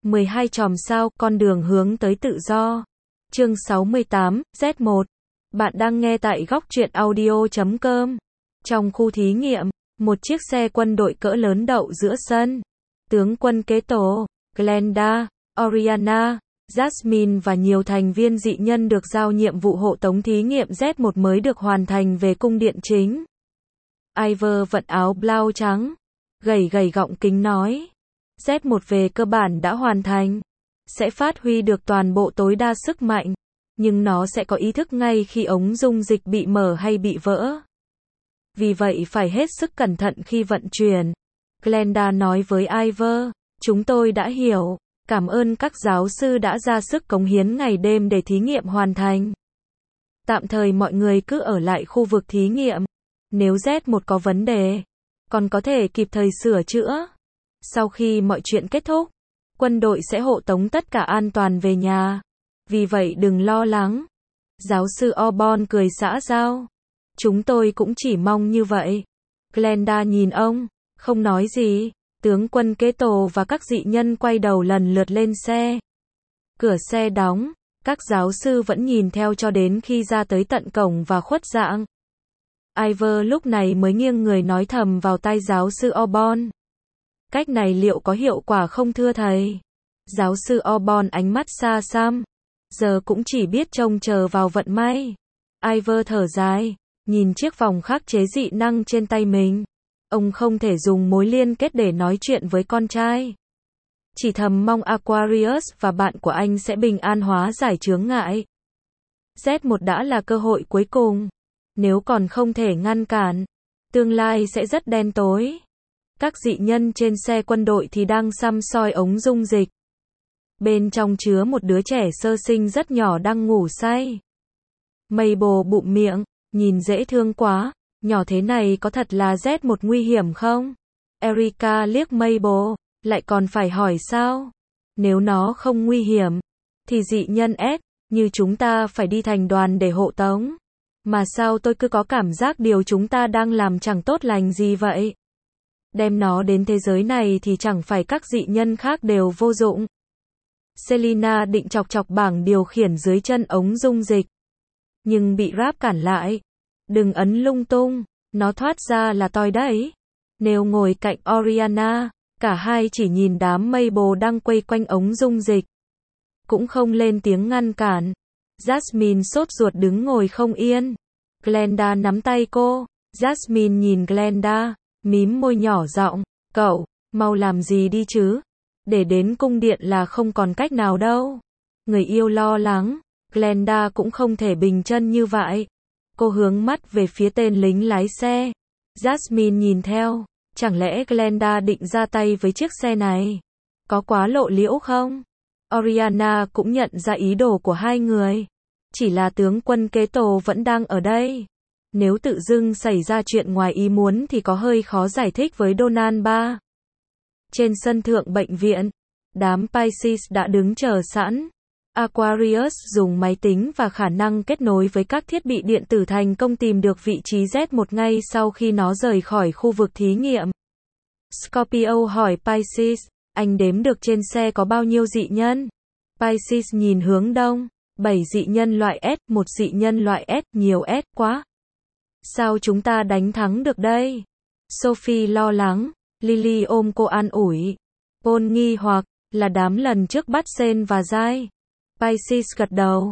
12 chòm sao, con đường hướng tới tự do. Chương 68, Z1. Bạn đang nghe tại góc truyện audio.com. Trong khu thí nghiệm, một chiếc xe quân đội cỡ lớn đậu giữa sân. Tướng quân kế tổ, Glenda, Oriana, Jasmine và nhiều thành viên dị nhân được giao nhiệm vụ hộ tống thí nghiệm Z1 mới được hoàn thành về cung điện chính. Ivor vận áo blau trắng, gầy gọng kính nói. Z1 về cơ bản đã hoàn thành. Sẽ phát huy được toàn bộ tối đa sức mạnh. Nhưng nó sẽ có ý thức ngay khi ống dung dịch bị mở hay bị vỡ. Vì vậy phải hết sức cẩn thận khi vận chuyển. Glenda nói với Ivor, chúng tôi đã hiểu. Cảm ơn các giáo sư đã ra sức cống hiến ngày đêm để thí nghiệm hoàn thành. Tạm thời mọi người cứ ở lại khu vực thí nghiệm. Nếu Z1 có vấn đề, còn có thể kịp thời sửa chữa. Sau khi mọi chuyện kết thúc, quân đội sẽ hộ tống tất cả an toàn về nhà. Vì vậy đừng lo lắng. Giáo sư Osborn cười xã giao. Chúng tôi cũng chỉ mong như vậy. Glenda nhìn ông, không nói gì. Tướng quân kế tổ và các dị nhân quay đầu lần lượt lên xe. Cửa xe đóng, các giáo sư vẫn nhìn theo cho đến khi ra tới tận cổng và khuất dạng. Ivor lúc này mới nghiêng người nói thầm vào tai giáo sư Osborn. Cách này liệu có hiệu quả không thưa thầy? Giáo sư Osborn ánh mắt xa xăm. Giờ cũng chỉ biết trông chờ vào vận may. Ivor thở dài, nhìn chiếc vòng khắc chế dị năng trên tay mình. Ông không thể dùng mối liên kết để nói chuyện với con trai. Chỉ thầm mong Aquarius và bạn của anh sẽ bình an hóa giải chướng ngại. Z1 đã là cơ hội cuối cùng. Nếu còn không thể ngăn cản, tương lai sẽ rất đen tối. Các dị nhân trên xe quân đội thì đang săm soi ống dung dịch. Bên trong chứa một đứa trẻ sơ sinh rất nhỏ đang ngủ say. Mabel bụm miệng, nhìn dễ thương quá, nhỏ thế này có thật là Z1 nguy hiểm không? Erica liếc Mabel, lại còn phải hỏi sao? Nếu nó không nguy hiểm, thì dị nhân S, như chúng ta phải đi thành đoàn để hộ tống. Mà sao tôi cứ có cảm giác điều chúng ta đang làm chẳng tốt lành gì vậy? Đem nó đến thế giới này thì chẳng phải các dị nhân khác đều vô dụng. Selina định chọc bảng điều khiển dưới chân ống dung dịch. Nhưng bị Rap cản lại. Đừng ấn lung tung, nó thoát ra là toi đấy. Nếu ngồi cạnh Oriana, cả hai chỉ nhìn đám Mabel đang quay quanh ống dung dịch. Cũng không lên tiếng ngăn cản. Jasmine sốt ruột đứng ngồi không yên. Glenda nắm tay cô. Jasmine nhìn Glenda, mím môi nhỏ giọng, cậu, mau làm gì đi chứ. Để đến cung điện là không còn cách nào đâu. Người yêu lo lắng. Glenda cũng không thể bình chân như vậy. Cô hướng mắt về phía tên lính lái xe. Jasmine nhìn theo. Chẳng lẽ Glenda định ra tay với chiếc xe này? Có quá lộ liễu không? Oriana cũng nhận ra ý đồ của hai người. Chỉ là tướng quân kế tổ vẫn đang ở đây. Nếu tự dưng xảy ra chuyện ngoài ý muốn thì có hơi khó giải thích với Donald ba. Trên sân thượng bệnh viện, đám Pisces đã đứng chờ sẵn. Aquarius dùng máy tính và khả năng kết nối với các thiết bị điện tử thành công tìm được vị trí Z1 ngay sau khi nó rời khỏi khu vực thí nghiệm. Scorpio hỏi Pisces, anh đếm được trên xe có bao nhiêu dị nhân? Pisces nhìn hướng đông, 7 dị nhân loại S, 1 dị nhân loại S, nhiều S quá. Sao chúng ta đánh thắng được đây? Sophie lo lắng, Lily ôm cô an ủi. Paul nghi hoặc, là đám lần trước bắt Sen và Giai. Pisces gật đầu,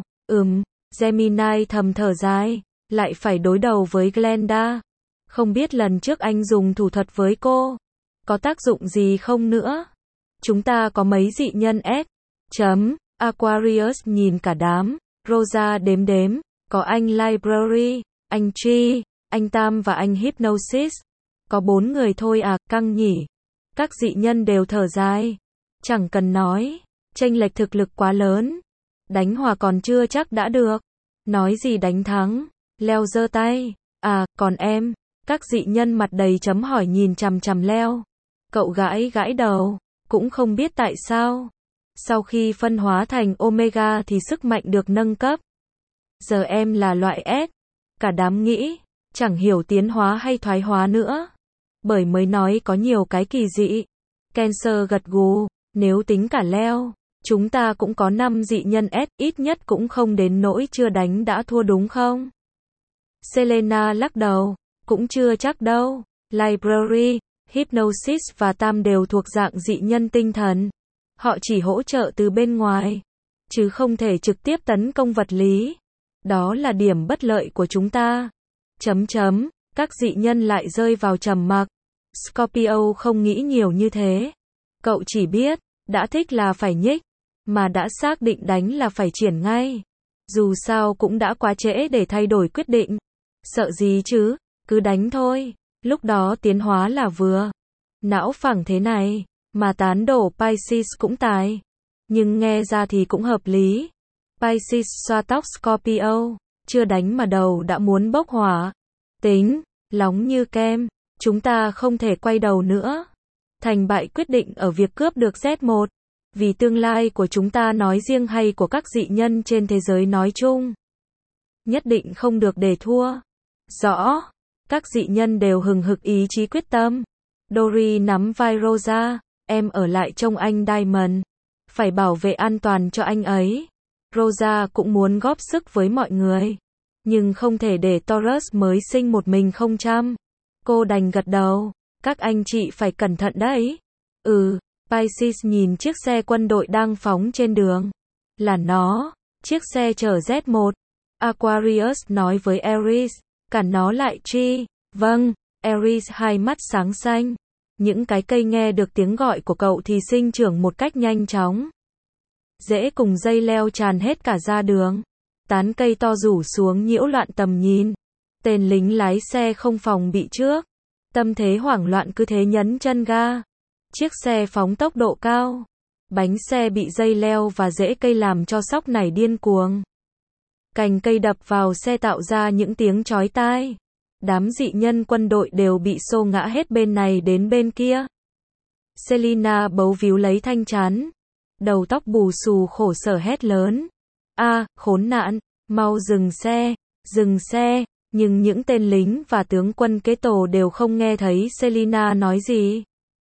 Gemini thầm thở dài, lại phải đối đầu với Glenda. Không biết lần trước anh dùng thủ thuật với cô, có tác dụng gì không nữa? Chúng ta có mấy dị nhân S? Aquarius nhìn cả đám, Rosa đếm, có anh Library, anh Chi, anh Tam và anh Hypnosis. Có 4 người thôi à, căng nhỉ. Các dị nhân đều thở dài. Chẳng cần nói, chênh lệch thực lực quá lớn. Đánh hòa còn chưa chắc đã được. Nói gì đánh thắng. Leo giơ tay. À, còn em. Các dị nhân mặt đầy chấm hỏi nhìn chằm Leo. Cậu gãi đầu. Cũng không biết tại sao. Sau khi phân hóa thành Omega thì sức mạnh được nâng cấp. Giờ em là loại S. Cả đám nghĩ. Chẳng hiểu tiến hóa hay thoái hóa nữa. Bởi mới nói có nhiều cái kỳ dị. Cancer gật gù. Nếu tính cả Leo, chúng ta cũng có 5 dị nhân S, ít nhất cũng không đến nỗi chưa đánh đã thua đúng không? Selena lắc đầu, cũng chưa chắc đâu. Library, Hypnosis và Tam đều thuộc dạng dị nhân tinh thần. Họ chỉ hỗ trợ từ bên ngoài, chứ không thể trực tiếp tấn công vật lý. Đó là điểm bất lợi của chúng ta. Các dị nhân lại rơi vào trầm mặc. Scorpio không nghĩ nhiều như thế. Cậu chỉ biết, đã thích là phải nhích, mà đã xác định đánh là phải triển ngay. Dù sao cũng đã quá trễ để thay đổi quyết định. Sợ gì chứ, cứ đánh thôi. Lúc đó tiến hóa là vừa. Não phẳng thế này, mà tán đổ Pisces cũng tài. Nhưng nghe ra thì cũng hợp lý. Pisces xoa tóc Scorpio, chưa đánh mà đầu đã muốn bốc hỏa. Tính, lóng như kem, chúng ta không thể quay đầu nữa. Thành bại quyết định ở việc cướp được Z1. Vì tương lai của chúng ta nói riêng hay của các dị nhân trên thế giới nói chung. Nhất định không được để thua. Rõ. Các dị nhân đều hừng hực ý chí quyết tâm. Dory nắm vai Rosa, em ở lại trông anh Diamond. Phải bảo vệ an toàn cho anh ấy. Rosa cũng muốn góp sức với mọi người. Nhưng không thể để Taurus mới sinh một mình không chăm. Cô đành gật đầu. Các anh chị phải cẩn thận đấy. Pisces nhìn chiếc xe quân đội đang phóng trên đường. Là nó, chiếc xe chở Z1. Aquarius nói với Aries, cản nó lại chi. Vâng, Aries hai mắt sáng xanh. Những cái cây nghe được tiếng gọi của cậu thì sinh trưởng một cách nhanh chóng. Rễ cùng dây leo tràn hết cả ra đường. Tán cây to rủ xuống nhiễu loạn tầm nhìn. Tên lính lái xe không phòng bị trước. Tâm thế hoảng loạn cứ thế nhấn chân ga. Chiếc xe phóng tốc độ cao. Bánh xe bị dây leo và rễ cây làm cho sóc nảy điên cuồng. Cành cây đập vào xe tạo ra những tiếng chói tai. Đám dị nhân quân đội đều bị xô ngã hết bên này đến bên kia. Selena bấu víu lấy thanh chắn. Đầu tóc bù xù khổ sở hét lớn. Khốn nạn, mau dừng xe, dừng xe. Nhưng những tên lính và tướng quân kế tổ đều không nghe thấy Selena nói gì.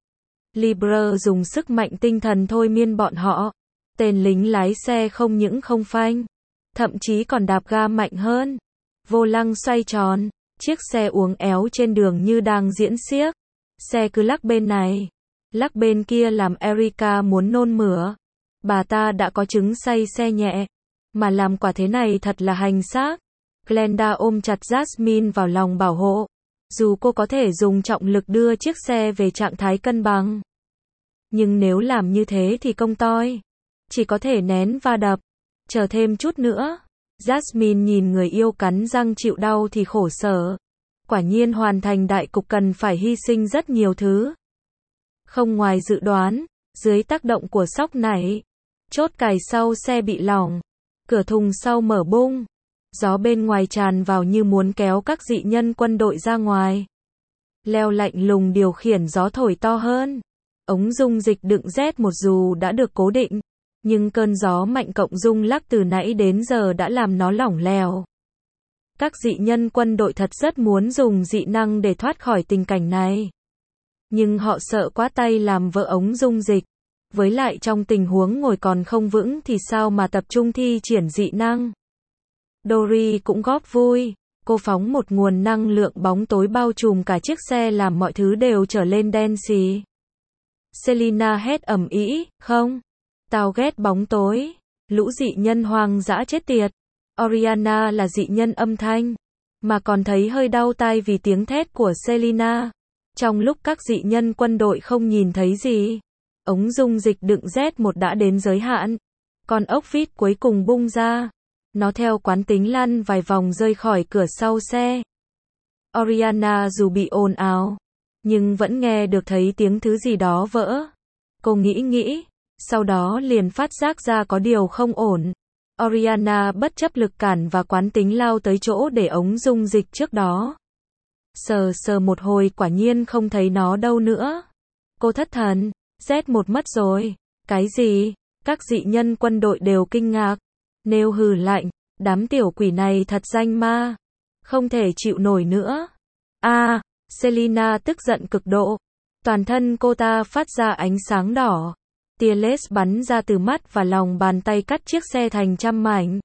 Libra dùng sức mạnh tinh thần thôi miên bọn họ. Tên lính lái xe không những không phanh, thậm chí còn đạp ga mạnh hơn. Vô lăng xoay tròn, chiếc xe uốn éo trên đường như đang diễn xiếc. Xe cứ lắc bên này, lắc bên kia làm Erica muốn nôn mửa. Bà ta đã có chứng say xe nhẹ, mà làm quả thế này thật là hành xác. Glenda ôm chặt Jasmine vào lòng bảo hộ. Dù cô có thể dùng trọng lực đưa chiếc xe về trạng thái cân bằng, nhưng nếu làm như thế thì công toi. Chỉ có thể nén va đập. Chờ thêm chút nữa. Jasmine nhìn người yêu cắn răng chịu đau thì khổ sở. Quả nhiên hoàn thành đại cục cần phải hy sinh rất nhiều thứ. Không ngoài dự đoán, dưới tác động của sóc nảy, chốt cài sau xe bị lỏng. Cửa thùng sau mở bung. Gió bên ngoài tràn vào như muốn kéo các dị nhân quân đội ra ngoài. Leo lạnh lùng điều khiển gió thổi to hơn. Ống dung dịch đựng Z1 dù đã được cố định, nhưng cơn gió mạnh cộng rung lắc từ nãy đến giờ đã làm nó lỏng lẻo. Các dị nhân quân đội thật rất muốn dùng dị năng để thoát khỏi tình cảnh này. Nhưng họ sợ quá tay làm vỡ ống dung dịch. Với lại trong tình huống ngồi còn không vững thì sao mà tập trung thi triển dị năng. Dory cũng góp vui. Cô phóng một nguồn năng lượng bóng tối bao trùm cả chiếc xe làm mọi thứ đều trở lên đen xì. Selena hét ầm ĩ, không, tao ghét bóng tối. Lũ dị nhân hoang dã chết tiệt. Oriana là dị nhân âm thanh, mà còn thấy hơi đau tai vì tiếng thét của Selena. Trong lúc các dị nhân quân đội không nhìn thấy gì, ống dung dịch đựng Z1 đã đến giới hạn. Con ốc vít cuối cùng bung ra. Nó theo quán tính lăn vài vòng rơi khỏi cửa sau xe. Oriana dù bị ồn ào, nhưng vẫn nghe được thấy tiếng thứ gì đó vỡ. Cô nghĩ, sau đó liền phát giác ra có điều không ổn. Oriana bất chấp lực cản và quán tính lao tới chỗ để ống dung dịch trước đó. Sờ một hồi quả nhiên không thấy nó đâu nữa. Cô thất thần, Z1 mất rồi. Cái gì? Các dị nhân quân đội đều kinh ngạc. Nêu hừ lạnh, đám tiểu quỷ này thật danh ma. Không thể chịu nổi nữa. Selena tức giận cực độ. Toàn thân cô ta phát ra ánh sáng đỏ. Tia laser bắn ra từ mắt và lòng bàn tay cắt chiếc xe thành trăm mảnh.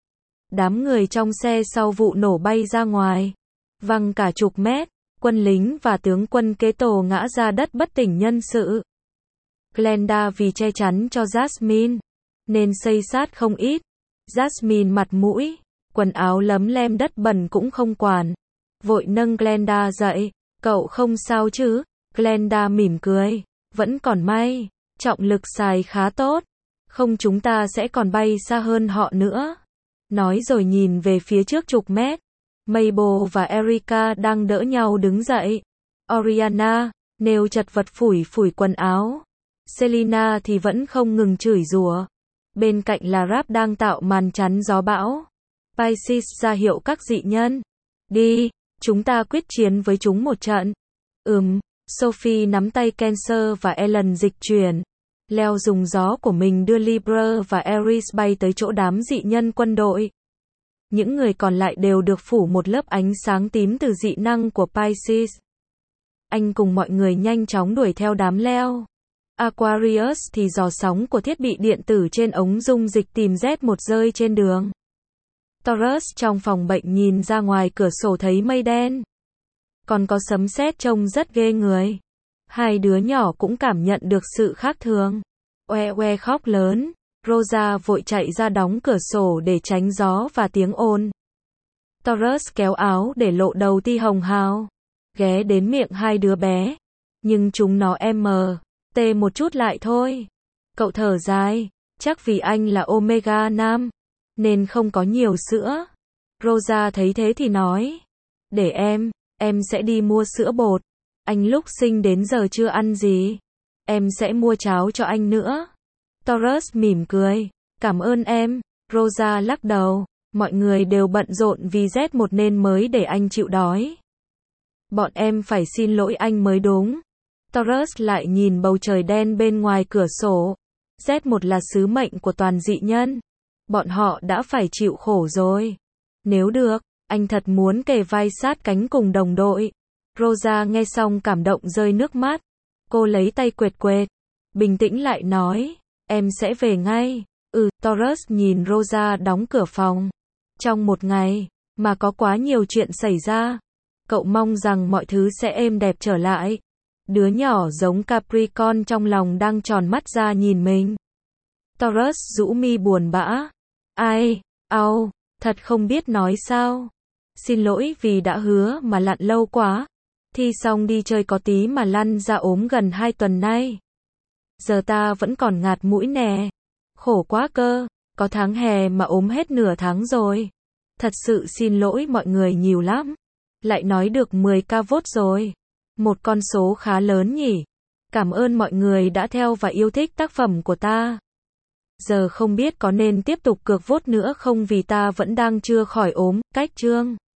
Đám người trong xe sau vụ nổ bay ra ngoài, văng cả chục mét, quân lính và tướng quân kế tổ ngã ra đất bất tỉnh nhân sự. Glenda vì che chắn cho Jasmine, nên xây xát không ít. Jasmine mặt mũi, quần áo lấm lem đất bẩn cũng không quản. Vội nâng Glenda dậy, cậu không sao chứ? Glenda mỉm cười, vẫn còn may, trọng lực xài khá tốt. Không chúng ta sẽ còn bay xa hơn họ nữa. Nói rồi nhìn về phía trước chục mét. Mabel và Erica đang đỡ nhau đứng dậy. Oriana, nêu chật vật phủi phủi quần áo. Selina thì vẫn không ngừng chửi rủa. Bên cạnh là Rap đang tạo màn chắn gió bão. Pisces ra hiệu các dị nhân. Đi, chúng ta quyết chiến với chúng một trận. Sophie nắm tay Cancer và Ellen dịch chuyển. Leo dùng gió của mình đưa Libra và Aries bay tới chỗ đám dị nhân quân đội. Những người còn lại đều được phủ một lớp ánh sáng tím từ dị năng của Pisces. Anh cùng mọi người nhanh chóng đuổi theo đám Leo. Aquarius thì dò sóng của thiết bị điện tử trên ống dung dịch tìm Z1 rơi trên đường. Taurus trong phòng bệnh nhìn ra ngoài cửa sổ thấy mây đen. Còn có sấm sét trông rất ghê người. Hai đứa nhỏ cũng cảm nhận được sự khác thường. Oe oe khóc lớn. Rosa vội chạy ra đóng cửa sổ để tránh gió và tiếng ồn. Taurus kéo áo để lộ đầu ti hồng hào. Ghé đến miệng hai đứa bé. Nhưng chúng nó tê một chút lại thôi. Cậu thở dài. Chắc vì anh là Omega nam, nên không có nhiều sữa. Rosa thấy thế thì nói. Để em sẽ đi mua sữa bột. Anh lúc sinh đến giờ chưa ăn gì. Em sẽ mua cháo cho anh nữa. Taurus mỉm cười. Cảm ơn em. Rosa lắc đầu. Mọi người đều bận rộn vì Z1 nên mới để anh chịu đói. Bọn em phải xin lỗi anh mới đúng. Taurus lại nhìn bầu trời đen bên ngoài cửa sổ. Z1 là sứ mệnh của toàn dị nhân. Bọn họ đã phải chịu khổ rồi. Nếu được, anh thật muốn kề vai sát cánh cùng đồng đội. Rosa nghe xong cảm động rơi nước mắt. Cô lấy tay quệt quệt. Bình tĩnh lại nói. Em sẽ về ngay. Taurus nhìn Rosa đóng cửa phòng. Trong một ngày, mà có quá nhiều chuyện xảy ra. Cậu mong rằng mọi thứ sẽ êm đẹp trở lại. Đứa nhỏ giống Capricorn trong lòng đang tròn mắt ra nhìn mình. Taurus rũ mi buồn bã. Thật không biết nói sao. Xin lỗi vì đã hứa mà lặn lâu quá. Thi xong đi chơi có tí mà lăn ra ốm gần 2 tuần nay. Giờ ta vẫn còn ngạt mũi nè. Khổ quá cơ, có tháng hè mà ốm hết nửa tháng rồi. Thật sự xin lỗi mọi người nhiều lắm. Lại nói được 10k vote rồi. Một con số khá lớn nhỉ. Cảm ơn mọi người đã theo và yêu thích tác phẩm của ta. Giờ không biết có nên tiếp tục cược vote nữa không vì ta vẫn đang chưa khỏi ốm. Cách chương